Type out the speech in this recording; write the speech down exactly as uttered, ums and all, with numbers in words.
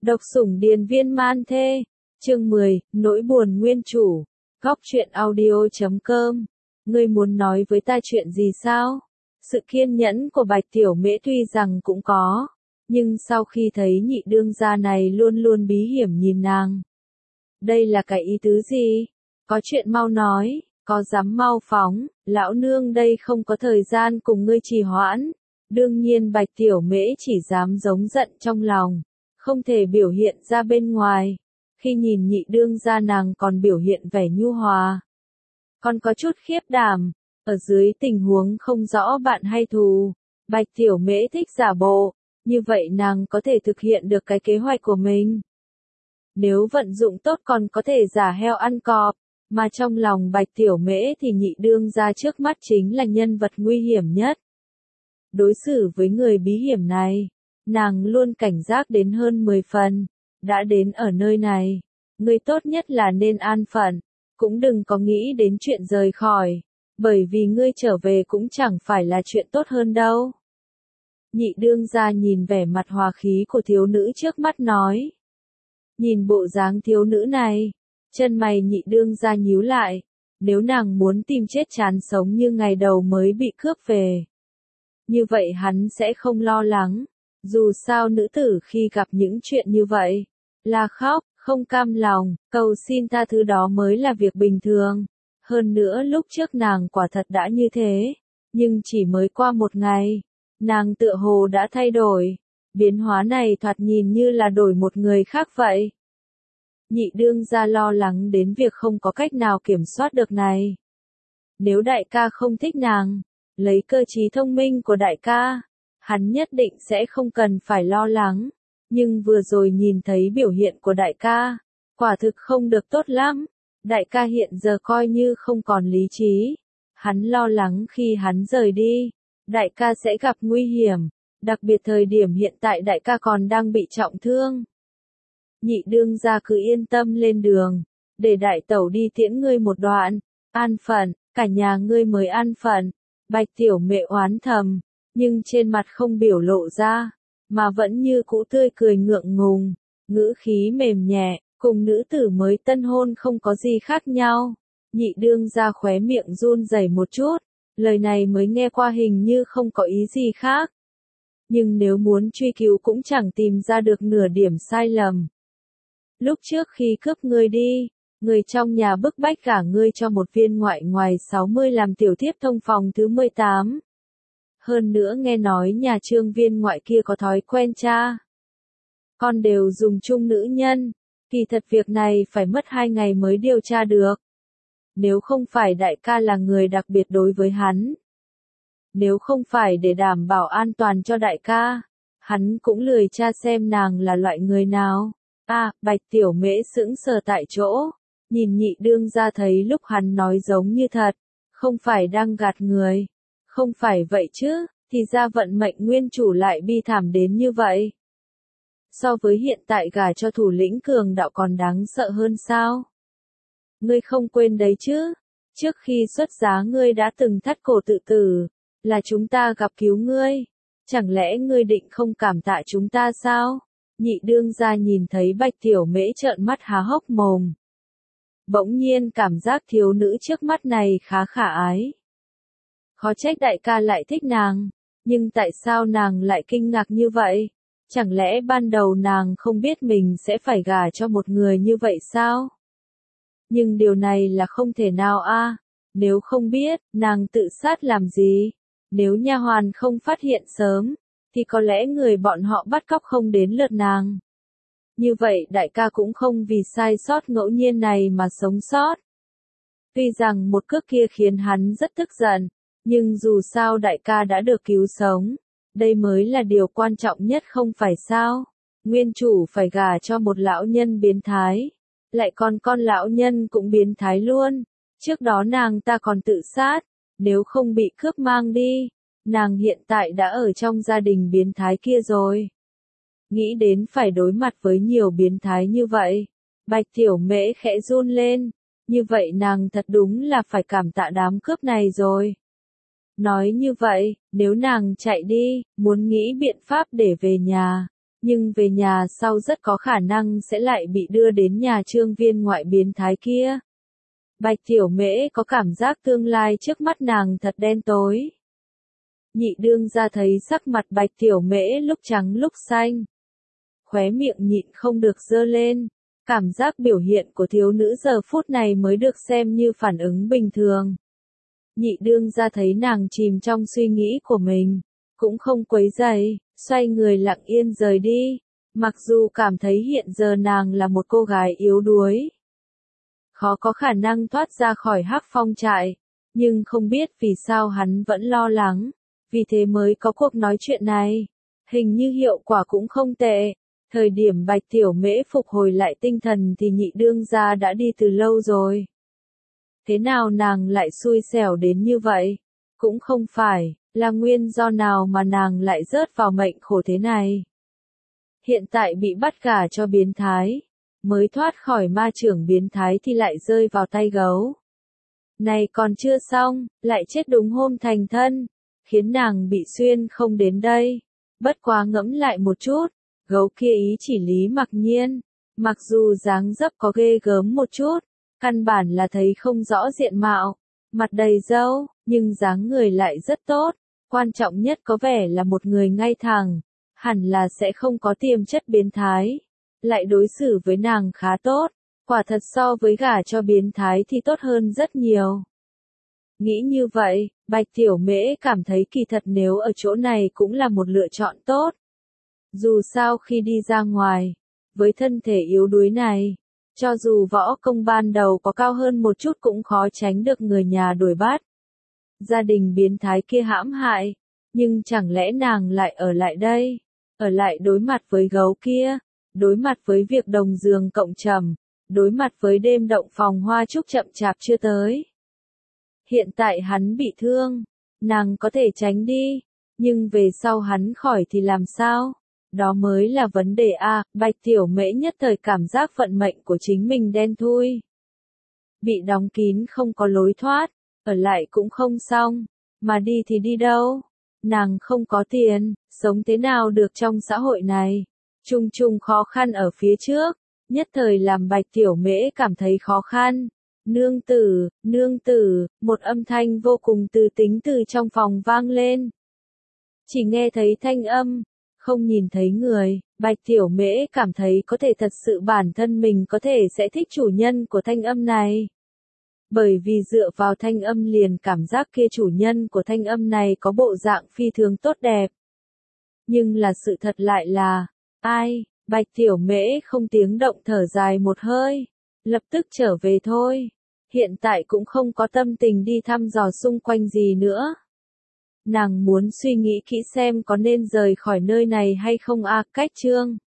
Độc sủng điền viên man thê. Chương mười, nỗi buồn nguyên chủ. Góc truyện audio chấm com. Ngươi muốn nói với ta chuyện gì sao? Sự kiên nhẫn của Bạch Tiểu Mễ tuy rằng cũng có, nhưng sau khi thấy nhị đương gia này luôn luôn bí hiểm nhìn nàng. Đây là cái ý tứ gì? Có chuyện mau nói, có dám mau phóng, lão nương đây không có thời gian cùng ngươi trì hoãn. Đương nhiên Bạch Tiểu Mễ chỉ dám giống giận trong lòng, không thể biểu hiện ra bên ngoài. Khi nhìn nhị đương gia nàng còn biểu hiện vẻ nhu hòa, còn có chút khiếp đảm, ở dưới tình huống không rõ bạn hay thù, Bạch Tiểu Mễ thích giả bộ, như vậy nàng có thể thực hiện được cái kế hoạch của mình. Nếu vận dụng tốt còn có thể giả heo ăn cọp, mà trong lòng Bạch Tiểu Mễ thì nhị đương gia trước mắt chính là nhân vật nguy hiểm nhất. Đối xử với người bí hiểm này, nàng luôn cảnh giác đến hơn mười phần. Đã đến ở nơi này, ngươi tốt nhất là nên an phận, cũng đừng có nghĩ đến chuyện rời khỏi, bởi vì ngươi trở về cũng chẳng phải là chuyện tốt hơn đâu. Nhị đương gia nhìn vẻ mặt hòa khí của thiếu nữ trước mắt nói. Nhìn bộ dáng thiếu nữ này, chân mày nhị đương gia nhíu lại, nếu nàng muốn tìm chết chán sống như ngày đầu mới bị cướp về, như vậy hắn sẽ không lo lắng. Dù sao nữ tử khi gặp những chuyện như vậy, là khóc, không cam lòng, cầu xin tha thứ đó mới là việc bình thường. Hơn nữa lúc trước nàng quả thật đã như thế, nhưng chỉ mới qua một ngày, nàng tựa hồ đã thay đổi. Biến hóa này thoạt nhìn như là đổi một người khác vậy. Nhị đương gia lo lắng đến việc không có cách nào kiểm soát được này. Nếu đại ca không thích nàng, lấy cơ trí thông minh của đại ca, hắn nhất định sẽ không cần phải lo lắng. Nhưng vừa rồi nhìn thấy biểu hiện của đại ca, quả thực không được tốt lắm. Đại ca hiện giờ coi như không còn lý trí. Hắn lo lắng khi hắn rời đi, đại ca sẽ gặp nguy hiểm, đặc biệt thời điểm hiện tại đại ca còn đang bị trọng thương. Nhị đương gia cứ yên tâm lên đường, để đại tẩu đi tiễn ngươi một đoạn, an phận, cả nhà ngươi mới an phận. Bạch Tiểu Mễ oán thầm, nhưng trên mặt không biểu lộ ra, mà vẫn như cũ tươi cười ngượng ngùng, ngữ khí mềm nhẹ, cùng nữ tử mới tân hôn không có gì khác nhau. Nhị đương gia khóe miệng run rẩy một chút, lời này mới nghe qua hình như không có ý gì khác. Nhưng nếu muốn truy cứu cũng chẳng tìm ra được nửa điểm sai lầm. Lúc trước khi cướp ngươi đi, người trong nhà bức bách cả ngươi cho một viên ngoại ngoài sáu mươi làm tiểu thiếp thông phòng thứ mười tám. Hơn nữa nghe nói nhà Trương viên ngoại kia có thói quen cha con đều dùng chung nữ nhân, kỳ thật việc này phải mất hai ngày mới điều tra được. Nếu không phải đại ca là người đặc biệt đối với hắn, nếu không phải để đảm bảo an toàn cho đại ca, hắn cũng lười tra xem nàng là loại người nào. À, Bạch Tiểu Mễ sững sờ tại chỗ, nhìn nhị đương gia thấy lúc hắn nói giống như thật, không phải đang gạt người. Không phải vậy chứ, thì ra vận mệnh nguyên chủ lại bi thảm đến như vậy. So với hiện tại gả cho thủ lĩnh cường đạo còn đáng sợ hơn sao? Ngươi không quên đấy chứ, trước khi xuất giá ngươi đã từng thắt cổ tự tử, là chúng ta gặp cứu ngươi, chẳng lẽ ngươi định không cảm tạ chúng ta sao? Nhị đương gia nhìn thấy Bạch Tiểu Mễ trợn mắt há hốc mồm. Bỗng nhiên cảm giác thiếu nữ trước mắt này khá khả ái. Khó trách đại ca lại thích nàng, nhưng tại sao nàng lại kinh ngạc như vậy? Chẳng lẽ ban đầu nàng không biết mình sẽ phải gả cho một người như vậy sao? Nhưng điều này là không thể nào a. À? Nếu không biết, nàng tự sát làm gì? Nếu nha hoàn không phát hiện sớm, thì có lẽ người bọn họ bắt cóc không đến lượt nàng. Như vậy đại ca cũng không vì sai sót ngẫu nhiên này mà sống sót. Tuy rằng một cước kia khiến hắn rất tức giận, nhưng dù sao đại ca đã được cứu sống, đây mới là điều quan trọng nhất không phải sao? Nguyên chủ phải gả cho một lão nhân biến thái, lại còn con lão nhân cũng biến thái luôn. Trước đó nàng ta còn tự sát, nếu không bị cướp mang đi, nàng hiện tại đã ở trong gia đình biến thái kia rồi. Nghĩ đến phải đối mặt với nhiều biến thái như vậy, Bạch Tiểu Mễ khẽ run lên, như vậy nàng thật đúng là phải cảm tạ đám cướp này rồi. Nói như vậy, nếu nàng chạy đi, muốn nghĩ biện pháp để về nhà, Nhưng về nhà sau rất có khả năng sẽ lại bị đưa đến nhà Trương Viên ngoại biến thái kia. Bạch Tiểu Mễ có cảm giác tương lai trước mắt nàng thật đen tối. Nhị đương ra thấy sắc mặt Bạch Tiểu Mễ lúc trắng lúc xanh. Khóe miệng nhịn không được giơ lên. Cảm giác biểu hiện của thiếu nữ giờ phút này mới được xem như phản ứng bình thường. Nhị đương ra thấy nàng chìm trong suy nghĩ của mình, cũng không quấy rầy, xoay người lặng yên rời đi, mặc dù cảm thấy hiện giờ nàng là một cô gái yếu đuối. Khó có khả năng thoát ra khỏi Hắc Phong trại, nhưng không biết vì sao hắn vẫn lo lắng, vì thế mới có cuộc nói chuyện này. Hình như hiệu quả cũng không tệ. Thời điểm Bạch Tiểu Mễ phục hồi lại tinh thần thì nhị đương gia đã đi từ lâu rồi. Thế nào nàng lại xui xẻo đến như vậy? Cũng không phải, là nguyên do nào mà nàng lại rớt vào mệnh khổ thế này? Hiện tại bị bắt gả cho biến thái, mới thoát khỏi ma trưởng biến thái thì lại rơi vào tay gấu. Này còn chưa xong, lại chết đúng hôm thành thân, khiến nàng bị xuyên không đến đây. Bất quá ngẫm lại một chút, gấu kia ý chỉ Lý Mặc Nhiên, mặc dù dáng dấp có ghê gớm một chút, căn bản là thấy không rõ diện mạo, mặt đầy râu, nhưng dáng người lại rất tốt, quan trọng nhất có vẻ là một người ngay thẳng, hẳn là sẽ không có tiềm chất biến thái, lại đối xử với nàng khá tốt, quả thật so với gả cho biến thái thì tốt hơn rất nhiều. Nghĩ như vậy, Bạch Tiểu Mễ cảm thấy kỳ thật nếu ở chỗ này cũng là một lựa chọn tốt. Dù sao khi đi ra ngoài, với thân thể yếu đuối này, cho dù võ công ban đầu có cao hơn một chút cũng khó tránh được người nhà đuổi bắt. Gia đình biến thái kia hãm hại, nhưng chẳng lẽ nàng lại ở lại đây, ở lại đối mặt với gấu kia, đối mặt với việc đồng giường cộng trầm, đối mặt với đêm động phòng hoa trúc chậm chạp chưa tới. Hiện tại hắn bị thương, nàng có thể tránh đi, nhưng về sau hắn khỏi thì làm sao? Đó mới là vấn đề a. Bạch Tiểu Mễ nhất thời cảm giác vận mệnh của chính mình đen thui. Bị đóng kín không có lối thoát, ở lại cũng không xong, mà đi thì đi đâu? Nàng không có tiền, sống thế nào được trong xã hội này? Chung chung khó khăn ở phía trước, nhất thời làm Bạch Tiểu Mễ cảm thấy khó khăn. Nương tử, nương tử, một âm thanh vô cùng từ tính từ trong phòng vang lên. Chỉ nghe thấy thanh âm, không nhìn thấy người, Bạch Tiểu Mễ cảm thấy có thể thật sự bản thân mình có thể sẽ thích chủ nhân của thanh âm này. Bởi vì dựa vào thanh âm liền cảm giác kia chủ nhân của thanh âm này có bộ dạng phi thường tốt đẹp. Nhưng là sự thật lại là, ai, Bạch Tiểu Mễ không tiếng động thở dài một hơi, lập tức trở về thôi. Hiện tại cũng không có tâm tình đi thăm dò xung quanh gì nữa. Nàng muốn suy nghĩ kỹ xem có nên rời khỏi nơi này hay không a. Cách chương